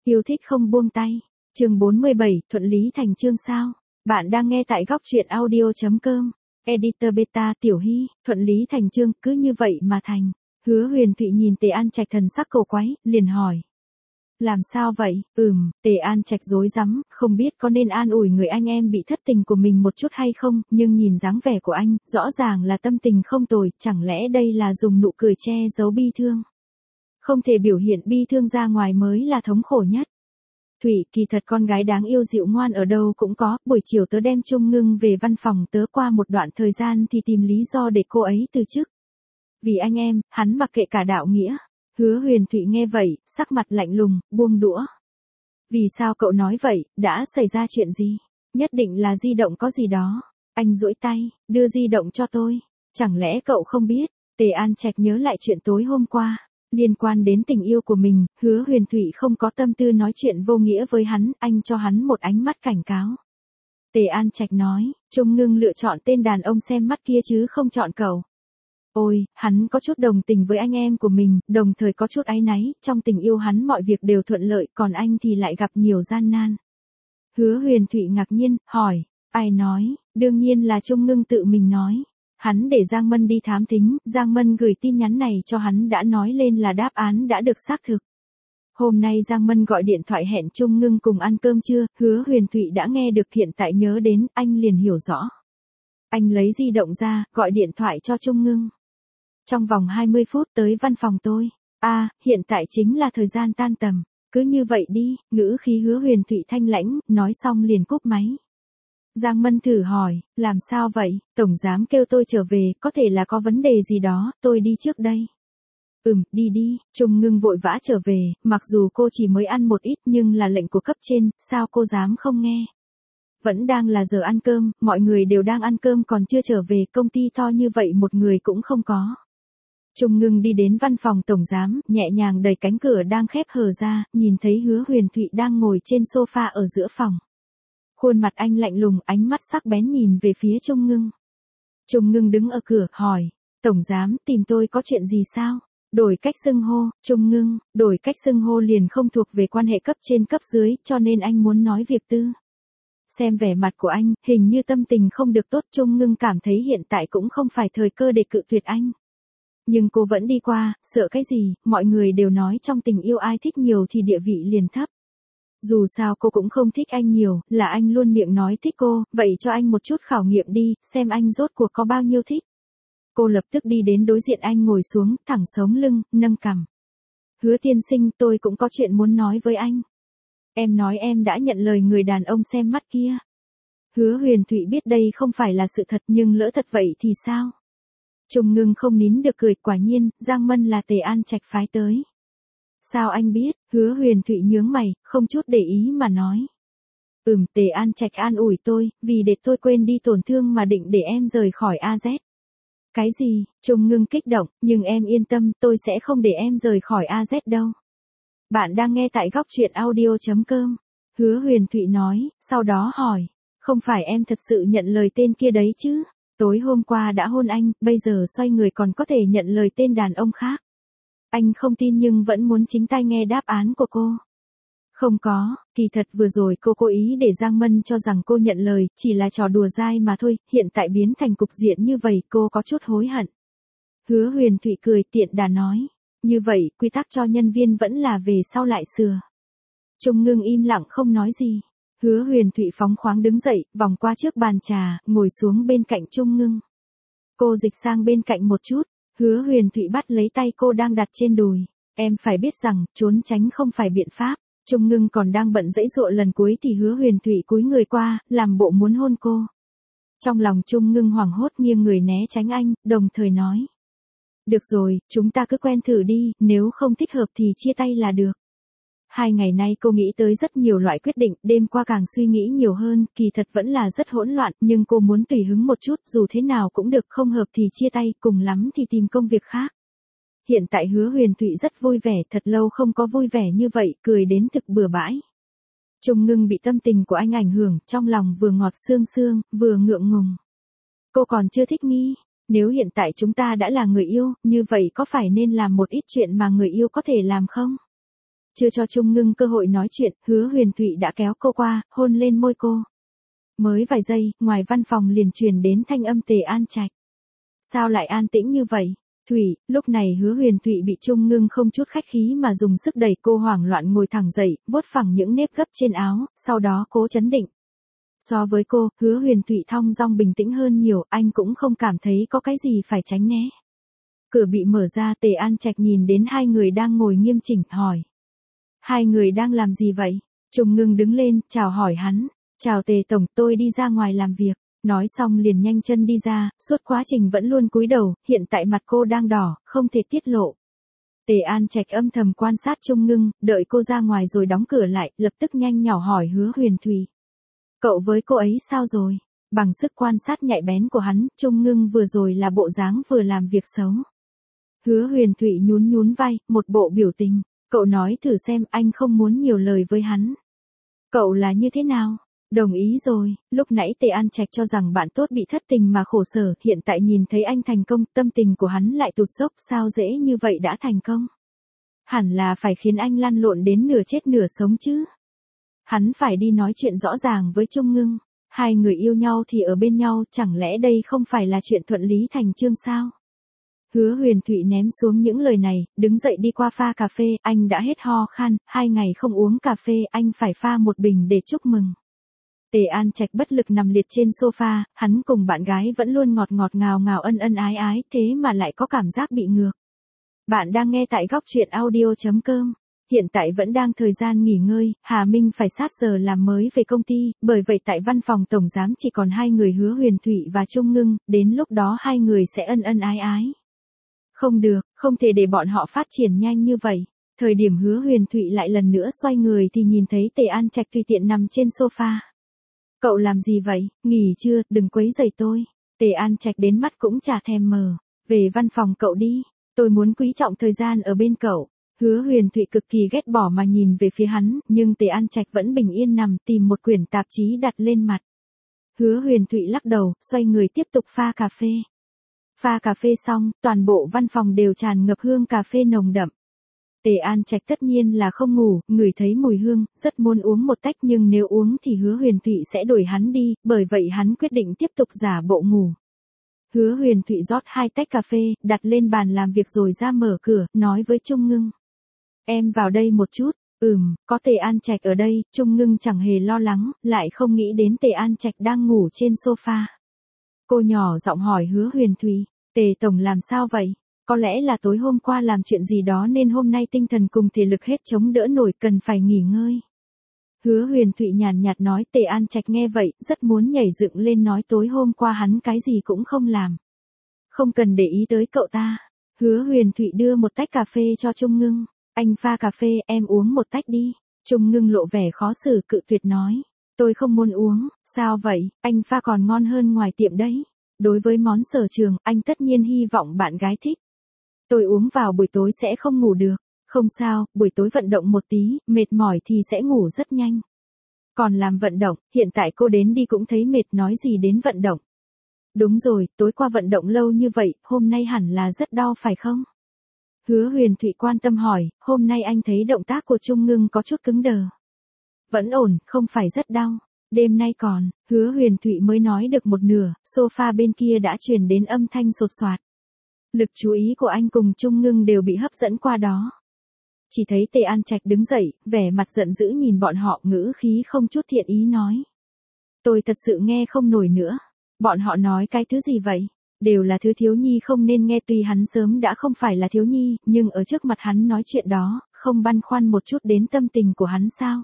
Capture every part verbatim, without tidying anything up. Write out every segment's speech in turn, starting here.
Yêu thích không buông tay. Chương bốn mươi bảy, thuận lý thành chương sao? Bạn đang nghe tại góc truyện audio chấm com. Editor Beta Tiểu Hy, thuận lý thành chương, cứ như vậy mà thành. Hứa Huyền Thụy nhìn Tề An Trạch thần sắc cầu quái, liền hỏi. Làm sao vậy? Ừm, Tề An Trạch rối rắm, không biết có nên an ủi người anh em bị thất tình của mình một chút hay không, nhưng nhìn dáng vẻ của anh, rõ ràng là tâm tình không tồi, chẳng lẽ đây là dùng nụ cười che giấu bi thương? Không thể biểu hiện bi thương ra ngoài mới là thống khổ nhất. Thụy, kỳ thật con gái đáng yêu dịu ngoan ở đâu cũng có, buổi chiều tớ đem Trung Ngưng về văn phòng tớ qua một đoạn thời gian thì tìm lý do để cô ấy từ chức. Vì anh em, hắn mặc kệ cả đạo nghĩa. Hứa Huyền Thụy nghe vậy, sắc mặt lạnh lùng, buông đũa. Vì sao cậu nói vậy, đã xảy ra chuyện gì? Nhất định là di động có gì đó. Anh duỗi tay, đưa di động cho tôi. Chẳng lẽ cậu không biết? Tề An Trạch nhớ lại chuyện tối hôm qua. Liên quan đến tình yêu của mình, Hứa Huyền Thụy không có tâm tư nói chuyện vô nghĩa với hắn, anh cho hắn một ánh mắt cảnh cáo. Tề An Trạch nói, Trung Ngưng lựa chọn tên đàn ông xem mắt kia chứ không chọn cậu. Ôi, hắn có chút đồng tình với anh em của mình, đồng thời có chút áy náy, trong tình yêu hắn mọi việc đều thuận lợi, còn anh thì lại gặp nhiều gian nan. Hứa Huyền Thụy ngạc nhiên, hỏi, ai nói, đương nhiên là Trung Ngưng tự mình nói. Hắn để Giang Mân đi thám thính, Giang Mân gửi tin nhắn này cho hắn đã nói lên là đáp án đã được xác thực. Hôm nay Giang Mân gọi điện thoại hẹn Trung Ngưng cùng ăn cơm trưa, Hứa Huyền Thụy đã nghe được hiện tại nhớ đến, anh liền hiểu rõ. Anh lấy di động ra, gọi điện thoại cho Trung Ngưng. Trong vòng hai mươi phút tới văn phòng tôi. A, à, hiện tại chính là thời gian tan tầm. Cứ như vậy đi, ngữ khí Hứa Huyền Thụy thanh lãnh, nói xong liền cúp máy. Giang Mân thử hỏi, làm sao vậy, tổng giám kêu tôi trở về, có thể là có vấn đề gì đó, tôi đi trước đây. Ừm, đi đi, Trung Ngưng vội vã trở về, mặc dù cô chỉ mới ăn một ít nhưng là lệnh của cấp trên, sao cô dám không nghe. Vẫn đang là giờ ăn cơm, mọi người đều đang ăn cơm còn chưa trở về, công ty to như vậy một người cũng không có. Trung Ngưng đi đến văn phòng tổng giám, nhẹ nhàng đẩy cánh cửa đang khép hờ ra, nhìn thấy Hứa Huyền Thụy đang ngồi trên sofa ở giữa phòng. Khuôn mặt anh lạnh lùng, ánh mắt sắc bén nhìn về phía Trung Ngưng. Trung Ngưng đứng ở cửa, hỏi, tổng giám tìm tôi có chuyện gì sao? Đổi cách xưng hô, Trung Ngưng, đổi cách xưng hô liền không thuộc về quan hệ cấp trên cấp dưới, cho nên anh muốn nói việc tư. Xem vẻ mặt của anh, hình như tâm tình không được tốt, Trung Ngưng cảm thấy hiện tại cũng không phải thời cơ để cự tuyệt anh. Nhưng cô vẫn đi qua, sợ cái gì, mọi người đều nói trong tình yêu ai thích nhiều thì địa vị liền thấp. Dù sao cô cũng không thích anh nhiều, là anh luôn miệng nói thích cô, vậy cho anh một chút khảo nghiệm đi, xem anh rốt cuộc có bao nhiêu thích. Cô lập tức đi đến đối diện anh ngồi xuống, thẳng sống lưng, nâng cằm. Hứa tiên sinh, tôi cũng có chuyện muốn nói với anh. Em nói em đã nhận lời người đàn ông xem mắt kia. Hứa Huyền Thụy biết đây không phải là sự thật nhưng lỡ thật vậy thì sao? Trung Ngưng không nín được cười, quả nhiên, Giang Mân là Tề An Trạch phái tới. Sao anh biết? Hứa Huyền Thụy nhướng mày, không chút để ý mà nói. Ừm, Tề An Trạch an ủi tôi, vì để tôi quên đi tổn thương mà định để em rời khỏi a dét. Cái gì? Trung Ngưng kích động, nhưng em yên tâm, tôi sẽ không để em rời khỏi a dét đâu. Bạn đang nghe tại góc truyện audio chấm com. Hứa Huyền Thụy nói, sau đó hỏi, không phải em thật sự nhận lời tên kia đấy chứ? Tối hôm qua đã hôn anh, bây giờ xoay người còn có thể nhận lời tên đàn ông khác. Anh không tin nhưng vẫn muốn chính tay nghe đáp án của cô. Không có, kỳ thật vừa rồi cô cố ý để Giang Mân cho rằng cô nhận lời, chỉ là trò đùa dai mà thôi, hiện tại biến thành cục diện như vậy cô có chút hối hận. Hứa Huyền Thụy cười tiện đà nói, như vậy quy tắc cho nhân viên vẫn là về sau lại sửa. Trung Ngưng im lặng không nói gì. Hứa Huyền Thụy phóng khoáng đứng dậy, vòng qua trước bàn trà, ngồi xuống bên cạnh Trung Ngưng. Cô dịch sang bên cạnh một chút, Hứa Huyền Thụy bắt lấy tay cô đang đặt trên đùi. Em phải biết rằng, trốn tránh không phải biện pháp. Trung Ngưng còn đang bận giãy giụa lần cuối thì Hứa Huyền Thụy cúi người qua, làm bộ muốn hôn cô. Trong lòng Trung Ngưng hoảng hốt nghiêng người né tránh anh, đồng thời nói. Được rồi, chúng ta cứ quen thử đi, nếu không thích hợp thì chia tay là được. Hai ngày nay cô nghĩ tới rất nhiều loại quyết định, đêm qua càng suy nghĩ nhiều hơn, kỳ thật vẫn là rất hỗn loạn, nhưng cô muốn tùy hứng một chút, dù thế nào cũng được, không hợp thì chia tay, cùng lắm thì tìm công việc khác. Hiện tại Hứa Huyền Thụy rất vui vẻ, thật lâu không có vui vẻ như vậy, cười đến thực bừa bãi. Trung Ngưng bị tâm tình của anh ảnh hưởng, trong lòng vừa ngọt xương xương, vừa ngượng ngùng. Cô còn chưa thích nghi, nếu hiện tại chúng ta đã là người yêu, như vậy có phải nên làm một ít chuyện mà người yêu có thể làm không? chưa cho Trung Ngưng cơ hội nói chuyện, Hứa Huyền Thụy đã kéo cô qua, hôn lên môi cô. Mới vài giây, ngoài văn phòng liền truyền đến thanh âm Tề An Trạch. Sao lại an tĩnh như vậy? Thủy, lúc này Hứa Huyền Thụy bị Trung Ngưng không chút khách khí mà dùng sức đẩy cô hoảng loạn ngồi thẳng dậy, vuốt phẳng những nếp gấp trên áo, sau đó cố chấn định. So với cô, Hứa Huyền Thụy thong dong bình tĩnh hơn nhiều, anh cũng không cảm thấy có cái gì phải tránh né. Cửa bị mở ra, Tề An Trạch nhìn đến hai người đang ngồi nghiêm chỉnh, hỏi. Hai người đang làm gì vậy? Trung Ngưng đứng lên, chào hỏi hắn. Chào Tề Tổng, tôi đi ra ngoài làm việc. Nói xong liền nhanh chân đi ra, suốt quá trình vẫn luôn cúi đầu, hiện tại mặt cô đang đỏ, không thể tiết lộ. Tề An Trạch âm thầm quan sát Trung Ngưng, đợi cô ra ngoài rồi đóng cửa lại, lập tức nhanh nhỏ hỏi Hứa Huyền Thụy. Cậu với cô ấy sao rồi? Bằng sức quan sát nhạy bén của hắn, Trung Ngưng vừa rồi là bộ dáng vừa làm việc xấu. Hứa Huyền Thụy nhún nhún vai, một bộ biểu tình. Cậu nói thử xem, anh không muốn nhiều lời với hắn. Cậu là như thế nào? Đồng ý rồi, lúc nãy Tề An Trạch cho rằng bạn tốt bị thất tình mà khổ sở, hiện tại nhìn thấy anh thành công, tâm tình của hắn lại tụt dốc, sao dễ như vậy đã thành công. Hẳn là phải khiến anh lăn lộn đến nửa chết nửa sống chứ. Hắn phải đi nói chuyện rõ ràng với Trung Ngưng, hai người yêu nhau thì ở bên nhau, chẳng lẽ đây không phải là chuyện thuận lý thành chương sao? Hứa Huyền Thụy ném xuống những lời này, đứng dậy đi qua pha cà phê, anh đã hết ho khan, hai ngày không uống cà phê, anh phải pha một bình để chúc mừng. Tề An Trạch bất lực nằm liệt trên sofa, hắn cùng bạn gái vẫn luôn ngọt ngọt ngào ngào ân ân ái ái, thế mà lại có cảm giác bị ngược. Bạn đang nghe tại góc truyện audio chấm com. Hiện tại vẫn đang thời gian nghỉ ngơi, Hà Minh phải sát giờ làm mới về công ty, bởi vậy tại văn phòng tổng giám chỉ còn hai người Hứa Huyền Thụy và Trung Ngưng, đến lúc đó hai người sẽ ân ân ái ái. Không được, không thể để bọn họ phát triển nhanh như vậy. Thời điểm Hứa Huyền Thụy lại lần nữa xoay người thì nhìn thấy Tề An Trạch tùy tiện nằm trên sofa. Cậu làm gì vậy, nghỉ chưa, đừng quấy rầy tôi. Tề An Trạch đến mắt cũng chả thèm mờ. Về văn phòng cậu đi, tôi muốn quý trọng thời gian ở bên cậu. Hứa Huyền Thụy cực kỳ ghét bỏ mà nhìn về phía hắn, nhưng Tề An Trạch vẫn bình yên nằm tìm một quyển tạp chí đặt lên mặt. Hứa Huyền Thụy lắc đầu, xoay người tiếp tục pha cà phê. Pha cà phê xong, toàn bộ văn phòng đều tràn ngập hương cà phê nồng đậm. Tề An Trạch tất nhiên là không ngủ, ngửi thấy mùi hương, rất muốn uống một tách nhưng nếu uống thì Hứa Huyền Thụy sẽ đuổi hắn đi, bởi vậy hắn quyết định tiếp tục giả bộ ngủ. Hứa Huyền Thụy rót hai tách cà phê, đặt lên bàn làm việc rồi ra mở cửa, nói với Trung Ngưng. Em vào đây một chút, ừm, có Tề An Trạch ở đây, Trung Ngưng chẳng hề lo lắng, lại không nghĩ đến Tề An Trạch đang ngủ trên sofa. Cô nhỏ giọng hỏi Hứa Huyền Thụy, Tề Tổng làm sao vậy? Có lẽ là tối hôm qua làm chuyện gì đó nên hôm nay tinh thần cùng thể lực hết chống đỡ nổi, cần phải nghỉ ngơi. Hứa Huyền Thụy nhàn nhạt nói. Tề An Trạch nghe vậy, rất muốn nhảy dựng lên nói tối hôm qua hắn cái gì cũng không làm. Không cần để ý tới cậu ta. Hứa Huyền Thụy đưa một tách cà phê cho Trung Ngưng. Anh pha cà phê, em uống một tách đi. Trung Ngưng lộ vẻ khó xử cự tuyệt nói. Tôi không muốn uống, sao vậy, anh pha còn ngon hơn ngoài tiệm đấy. Đối với món sở trường, anh tất nhiên hy vọng bạn gái thích. Tôi uống vào buổi tối sẽ không ngủ được. Không sao, buổi tối vận động một tí, mệt mỏi thì sẽ ngủ rất nhanh. Còn làm vận động, hiện tại cô đến đi cũng thấy mệt, nói gì đến vận động. Đúng rồi, tối qua vận động lâu như vậy, hôm nay hẳn là rất đau phải không? Hứa Huyền Thụy quan tâm hỏi, hôm nay anh thấy động tác của Trung Ngưng có chút cứng đờ. Vẫn ổn, không phải rất đau. Đêm nay còn, Hứa Huyền Thụy mới nói được một nửa, sofa bên kia đã truyền đến âm thanh sột soạt. Lực chú ý của anh cùng Trung Ngưng đều bị hấp dẫn qua đó. Chỉ thấy Tề An Trạch đứng dậy, vẻ mặt giận dữ nhìn bọn họ, ngữ khí không chút thiện ý nói. Tôi thật sự nghe không nổi nữa. Bọn họ nói cái thứ gì vậy? Đều là thứ thiếu nhi không nên nghe, tuy hắn sớm đã không phải là thiếu nhi, nhưng ở trước mặt hắn nói chuyện đó, không băn khoăn một chút đến tâm tình của hắn sao?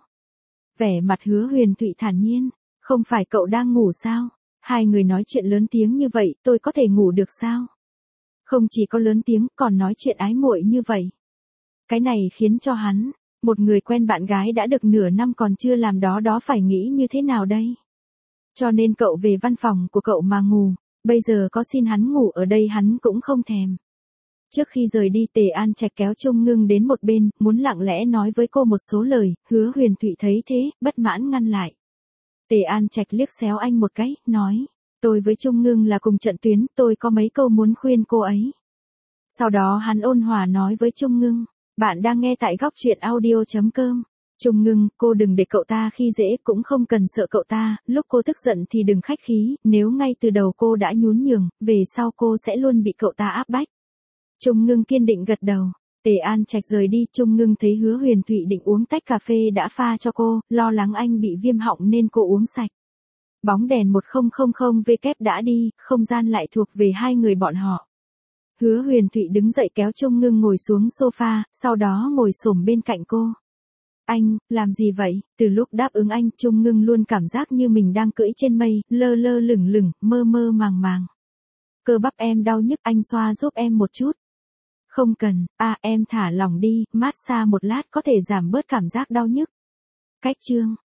Vẻ mặt Hứa Huyền Thụy thản nhiên, không phải cậu đang ngủ sao? Hai người nói chuyện lớn tiếng như vậy, tôi có thể ngủ được sao? Không chỉ có lớn tiếng, còn nói chuyện ái muội như vậy. Cái này khiến cho hắn, một người quen bạn gái đã được nửa năm còn chưa làm đó đó phải nghĩ như thế nào đây? Cho nên cậu về văn phòng của cậu mà ngủ, bây giờ có xin hắn ngủ ở đây hắn cũng không thèm. Trước khi rời đi, Tề An Trạch kéo Trung Ngưng đến một bên, muốn lặng lẽ nói với cô một số lời. Hứa Huyền Thụy thấy thế, bất mãn ngăn lại. Tề An Trạch liếc xéo anh một cái, nói, tôi với Trung Ngưng là cùng trận tuyến, tôi có mấy câu muốn khuyên cô ấy. Sau đó hắn ôn hòa nói với Trung Ngưng, Bạn đang nghe tại góc truyện audio.com. Trung Ngưng, cô đừng để cậu ta khi dễ, cũng không cần sợ cậu ta, lúc cô tức giận thì đừng khách khí, nếu ngay từ đầu cô đã nhún nhường, về sau cô sẽ luôn bị cậu ta áp bách. Trung Ngưng kiên định gật đầu. Tề An Trạch rời đi, Trung Ngưng thấy Hứa Huyền Thụy định uống tách cà phê đã pha cho cô, lo lắng anh bị viêm họng nên cô uống sạch. Bóng đèn một không không không W đã đi, không gian lại thuộc về hai người bọn họ. Hứa Huyền Thụy đứng dậy kéo Trung Ngưng ngồi xuống sofa, sau đó ngồi xổm bên cạnh cô. Anh, làm gì vậy? Từ lúc đáp ứng anh, Trung Ngưng luôn cảm giác như mình đang cưỡi trên mây, lơ lơ lửng lửng, mơ mơ màng màng. Cơ bắp em đau nhức, anh xoa giúp em một chút. Không cần, à em thả lỏng đi, massage một lát có thể giảm bớt cảm giác đau nhức. Cách chương.